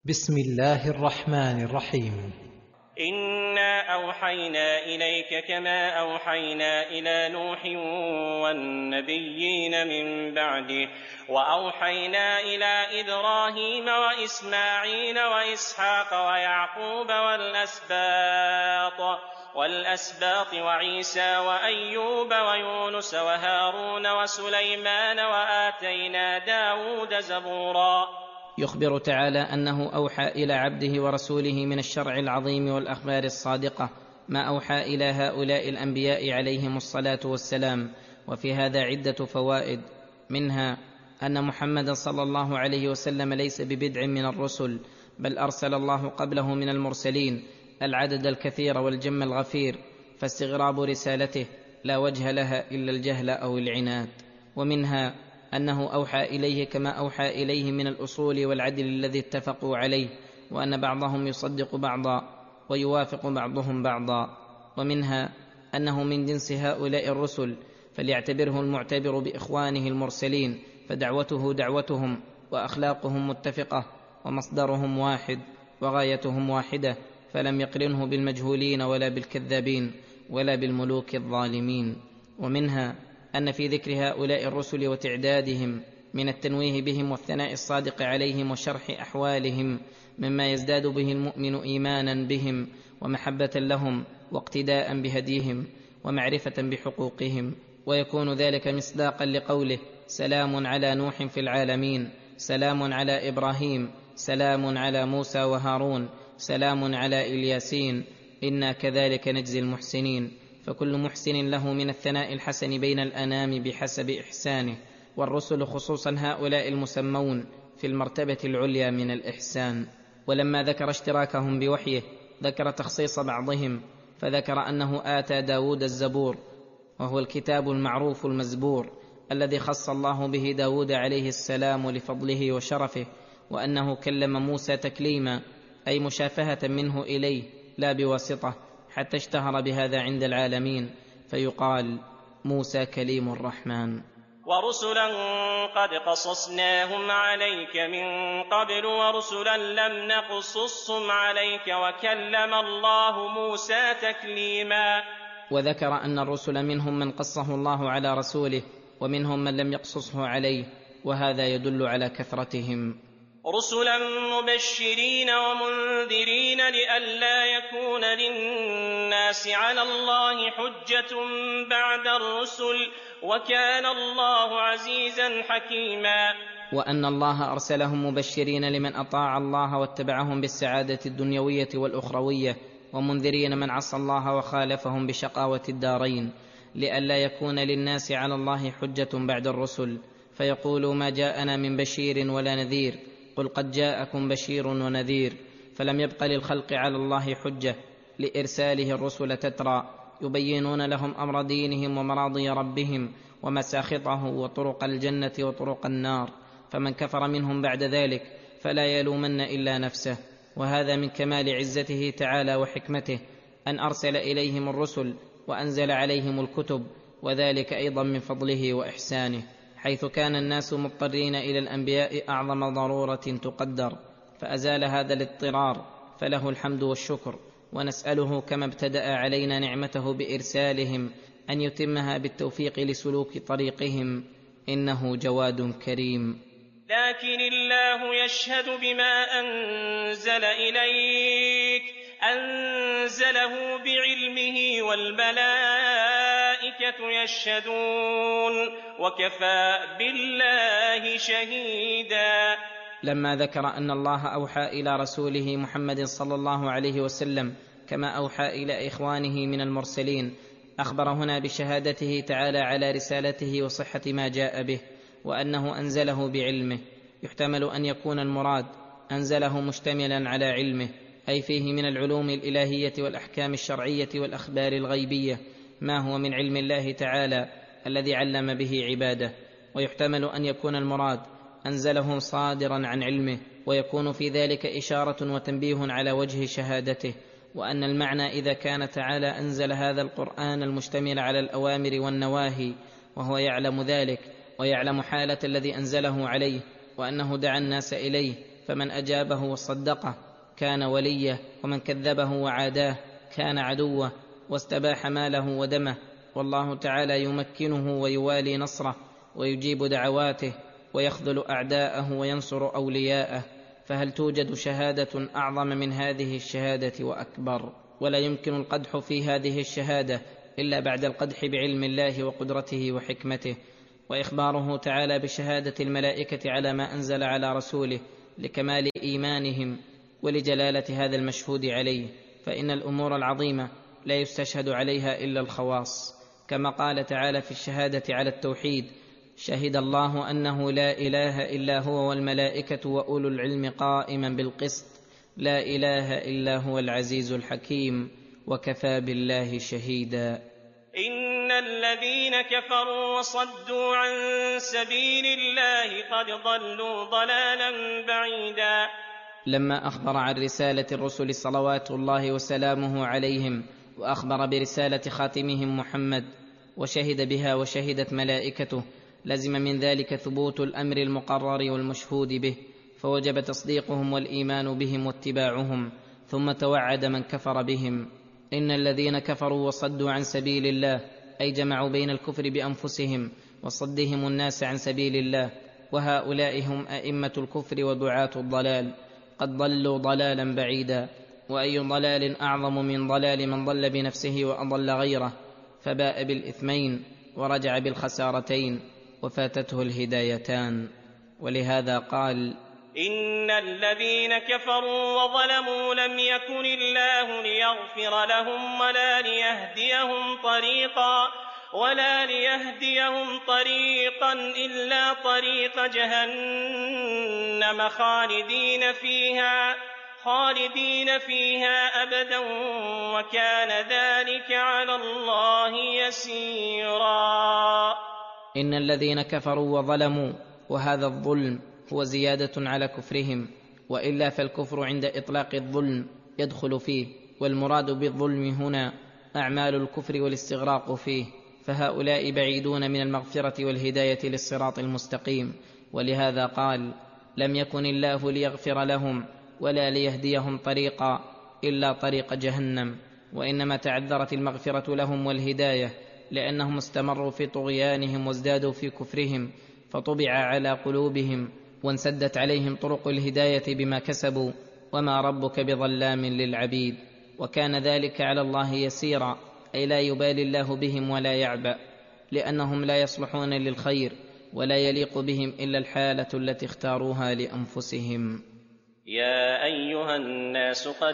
بسم الله الرحمن الرحيم. إنا أوحينا إليك كما أوحينا إلى نوح والنبيين من بعده وأوحينا إلى إبراهيم وإسماعيل وإسحاق ويعقوب والأسباط وعيسى وأيوب ويونس وهارون وسليمان وآتينا داود زبورا. يخبر تعالى أنه أوحى إلى عبده ورسوله من الشرع العظيم والأخبار الصادقة ما أوحى إلى هؤلاء الأنبياء عليهم الصلاة والسلام. وفي هذا عدة فوائد، منها أن محمدا صلى الله عليه وسلم ليس ببدع من الرسل، بل أرسل الله قبله من المرسلين العدد الكثير والجم الغفير، فاستغراب رسالته لا وجه لها إلا الجهل أو العناد. ومنها أنه أوحى إليه كما أوحى إليه من الأصول والعدل الذي اتفقوا عليه، وأن بعضهم يصدق بعضا ويوافق بعضهم بعضا. ومنها أنه من جنس هؤلاء الرسل، فليعتبره المعتبر بإخوانه المرسلين، فدعوته دعوتهم وأخلاقهم متفقة ومصدرهم واحد وغايتهم واحدة، فلم يقرنه بالمجهولين ولا بالكذابين ولا بالملوك الظالمين. ومنها أن في ذكر هؤلاء الرسل وتعدادهم من التنويه بهم والثناء الصادق عليهم وشرح أحوالهم مما يزداد به المؤمن إيمانا بهم ومحبة لهم واقتداء بهديهم ومعرفة بحقوقهم، ويكون ذلك مصداقا لقوله: سلام على نوح في العالمين، سلام على إبراهيم، سلام على موسى وهارون، سلام على إلياسين، إنا كذلك نجزي المحسنين. فكل محسن له من الثناء الحسن بين الأنام بحسب إحسانه، والرسل خصوصا هؤلاء المسمون في المرتبة العليا من الإحسان. ولما ذكر اشتراكهم بوحيه ذكر تخصيص بعضهم، فذكر أنه آتى داود الزبور، وهو الكتاب المعروف المزبور الذي خص الله به داود عليه السلام لفضله وشرفه، وأنه كلم موسى تكليما، أي مشافهة منه إليه لا بواسطة، حتى اشتهر بهذا عند العالمين، فيقال: موسى كليم الرحمن. ورسلا قد قصصناهم عليك من قبل ورسلا لم نقصصهم عليك وكلم الله موسى تكليما. وذكر أن الرسل منهم من قصه الله على رسوله ومنهم من لم يقصصه عليه، وهذا يدل على كثرتهم. رسلا مبشرين ومنذرين لئلا يكون للناس على الله حجة بعد الرسل، وكان الله عزيزا حكيما. وأن الله أرسلهم مبشرين لمن أطاع الله واتبعهم بالسعادة الدنيوية والأخروية، ومنذرين من عصى الله وخالفهم بشقاوة الدارين، لئلا يكون للناس على الله حجة بعد الرسل، فيقولوا: ما جاءنا من بشير ولا نذير. قل قد جاءكم بشير ونذير. فلم يبق للخلق على الله حجة لإرساله الرسل تترى، يبينون لهم أمر دينهم ومراضي ربهم ومساخطه وطرق الجنة وطرق النار، فمن كفر منهم بعد ذلك فلا يلومن إلا نفسه. وهذا من كمال عزته تعالى وحكمته أن أرسل إليهم الرسل وأنزل عليهم الكتب، وذلك أيضا من فضله وإحسانه، حيث كان الناس مضطرين إلى الأنبياء أعظم ضرورة تقدر، فأزال هذا الاضطرار، فله الحمد والشكر. ونسأله كما ابتدأ علينا نعمته بإرسالهم أن يتمها بالتوفيق لسلوك طريقهم، إنه جواد كريم. لكن الله يشهد بما أنزل إليك، أنزله بعلمه والملائكة يشهدون، وكفى بالله شهيدا. لما ذكر أن الله أوحى إلى رسوله محمد صلى الله عليه وسلم كما أوحى إلى إخوانه من المرسلين، أخبر هنا بشهادته تعالى على رسالته وصحة ما جاء به، وأنه أنزله بعلمه. يحتمل أن يكون المراد أنزله مشتملا على علمه، أي فيه من العلوم الإلهية والأحكام الشرعية والأخبار الغيبية ما هو من علم الله تعالى الذي علم به عباده. ويحتمل أن يكون المراد أنزله صادرا عن علمه، ويكون في ذلك إشارة وتنبيه على وجه شهادته، وأن المعنى إذا كان تعالى أنزل هذا القرآن المشتمل على الأوامر والنواهي وهو يعلم ذلك ويعلم حالة الذي أنزله عليه وأنه دعا الناس إليه، فمن أجابه وصدقه كان وليه، ومن كذبه وعاداه كان عدوه، واستباح ماله ودمه. والله تعالى يمكنه ويوالي نصره ويجيب دعواته ويخذل أعداءه وينصر أولياءه. فهل توجد شهادة أعظم من هذه الشهادة وأكبر؟ ولا يمكن القدح في هذه الشهادة إلا بعد القدح بعلم الله وقدرته وحكمته. وإخباره تعالى بشهادة الملائكة على ما أنزل على رسوله لكمال إيمانهم ولجلالة هذا المشهود عليه، فإن الأمور العظيمة لا يستشهد عليها إلا الخواص، كما قال تعالى في الشهادة على التوحيد: شهد الله أنه لا إله إلا هو والملائكة وأولو العلم قائما بالقسط، لا إله إلا هو العزيز الحكيم، وكفى بالله شهيدا. إن الذين كفروا وصدوا عن سبيل الله قد ضلوا ضلالا بعيدا. لما أخبر عن رسالة الرسل صلوات الله وسلامه عليهم، وأخبر برسالة خاتمهم محمد، وشهد بها وشهدت ملائكته، لزم من ذلك ثبوت الأمر المقرر والمشهود به، فوجب تصديقهم والإيمان بهم واتباعهم. ثم توعد من كفر بهم: إن الذين كفروا وصدوا عن سبيل الله، أي جمعوا بين الكفر بأنفسهم وصدهم الناس عن سبيل الله، وهؤلاء هم أئمة الكفر ودعاة الضلال، قد ضلوا ضلالا بعيدا. وأي ضلال أعظم من ضلال من ضل بنفسه وأضل غيره، فباء بالإثمين ورجع بالخسارتين وفاتته الهدايتان. ولهذا قال: إن الذين كفروا وظلموا لم يكن الله ليغفر لهم ولا ليهديهم طريقا إلا طريق جهنم خالدين فيها أبدا، وكان ذلك على الله يسيرا. إن الذين كفروا وظلموا، وهذا الظلم هو زيادة على كفرهم، وإلا فالكفر عند إطلاق الظلم يدخل فيه، والمراد بالظلم هنا أعمال الكفر والاستغراق فيه، فهؤلاء بعيدون من المغفرة والهداية للصراط المستقيم. ولهذا قال: لم يكن الله ليغفر لهم ولا ليهديهم طريقا إلا طريق جهنم. وإنما تعذرت المغفرة لهم والهداية لأنهم استمروا في طغيانهم وازدادوا في كفرهم، فطبع على قلوبهم وانسدت عليهم طرق الهداية بما كسبوا، وما ربك بظلام للعبيد. وكان ذلك على الله يسيرا، أي لا يبالي الله بهم ولا يعبأ، لأنهم لا يصلحون للخير ولا يليق بهم إلا الحالة التي اختاروها لأنفسهم. يا أيها الناس قد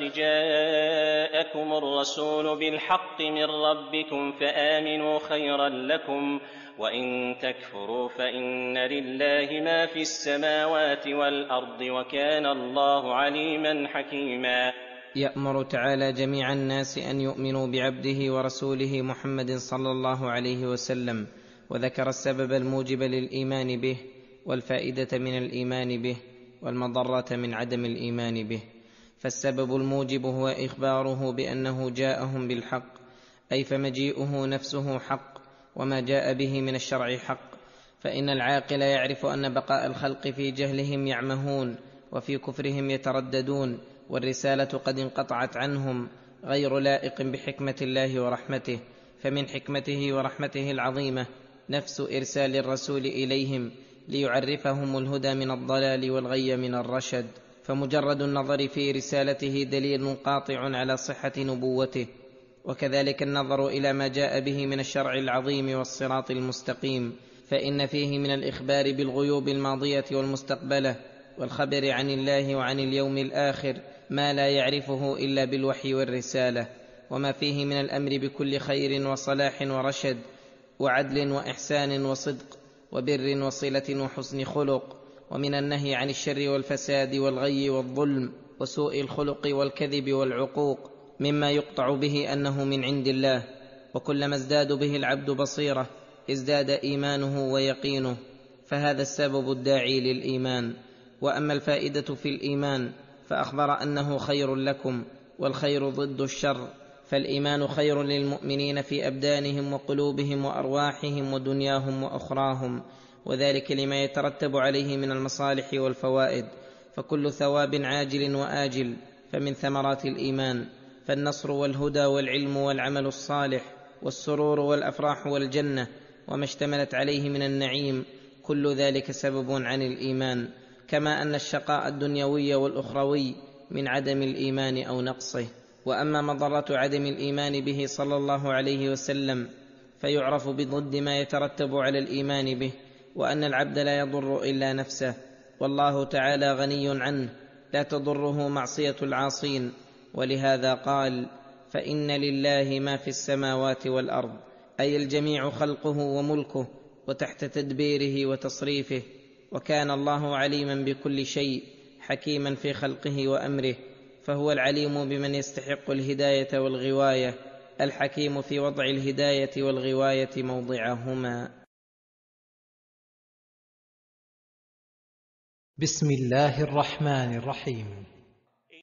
جاءكم الرسول بالحق من ربكم فآمنوا خيرا لكم، وإن تكفروا فإن لله ما في السماوات والأرض، وكان الله عليما حكيما. يأمر تعالى جميع الناس أن يؤمنوا بعبده ورسوله محمد صلى الله عليه وسلم، وذكر السبب الموجب للإيمان به، والفائدة من الإيمان به، والمضرة من عدم الإيمان به. فالسبب الموجب هو إخباره بأنه جاءهم بالحق، أي فمجيئه نفسه حق، وما جاء به من الشرع حق. فإن العاقل يعرف أن بقاء الخلق في جهلهم يعمهون وفي كفرهم يترددون، والرسالة قد انقطعت عنهم، غير لائق بحكمة الله ورحمته. فمن حكمته ورحمته العظيمة نفس إرسال الرسول إليهم ليعرفهم الهدى من الضلال والغي من الرشد، فمجرد النظر في رسالته دليل قاطع على صحة نبوته. وكذلك النظر إلى ما جاء به من الشرع العظيم والصراط المستقيم، فإن فيه من الإخبار بالغيوب الماضية والمستقبلة، والخبر عن الله وعن اليوم الآخر ما لا يعرفه إلا بالوحي والرسالة، وما فيه من الأمر بكل خير وصلاح ورشد وعدل وإحسان وصدق وبر وصلة وحسن خلق، ومن النهي عن الشر والفساد والغي والظلم وسوء الخلق والكذب والعقوق، مما يقطع به أنه من عند الله. وكلما ازداد به العبد بصيرة ازداد إيمانه ويقينه، فهذا السبب الداعي للإيمان. وأما الفائدة في الإيمان فأخبر أنه خير لكم، والخير ضد الشر، فالإيمان خير للمؤمنين في أبدانهم وقلوبهم وأرواحهم ودنياهم وأخراهم، وذلك لما يترتب عليه من المصالح والفوائد. فكل ثواب عاجل واجل فمن ثمرات الايمان، فالنصر والهدى والعلم والعمل الصالح والسرور والافراح والجنه وما اشتملت عليه من النعيم، كل ذلك سبب عن الايمان، كما ان الشقاء الدنيوي والاخروي من عدم الايمان او نقصه. واما مضره عدم الايمان به صلى الله عليه وسلم فيعرف بضد ما يترتب على الايمان به، وان العبد لا يضر الا نفسه، والله تعالى غني عنه لا تضره معصيه العاصين، ولهذا قال: فان لله ما في السماوات والارض، اي الجميع خلقه وملكه وتحت تدبيره وتصريفه، وكان الله عليما بكل شيء حكيما في خلقه وامره، فهو العليم بمن يستحق الهدايه والغوايه، الحكيم في وضع الهدايه والغوايه موضعهما. بسم الله الرحمن الرحيم.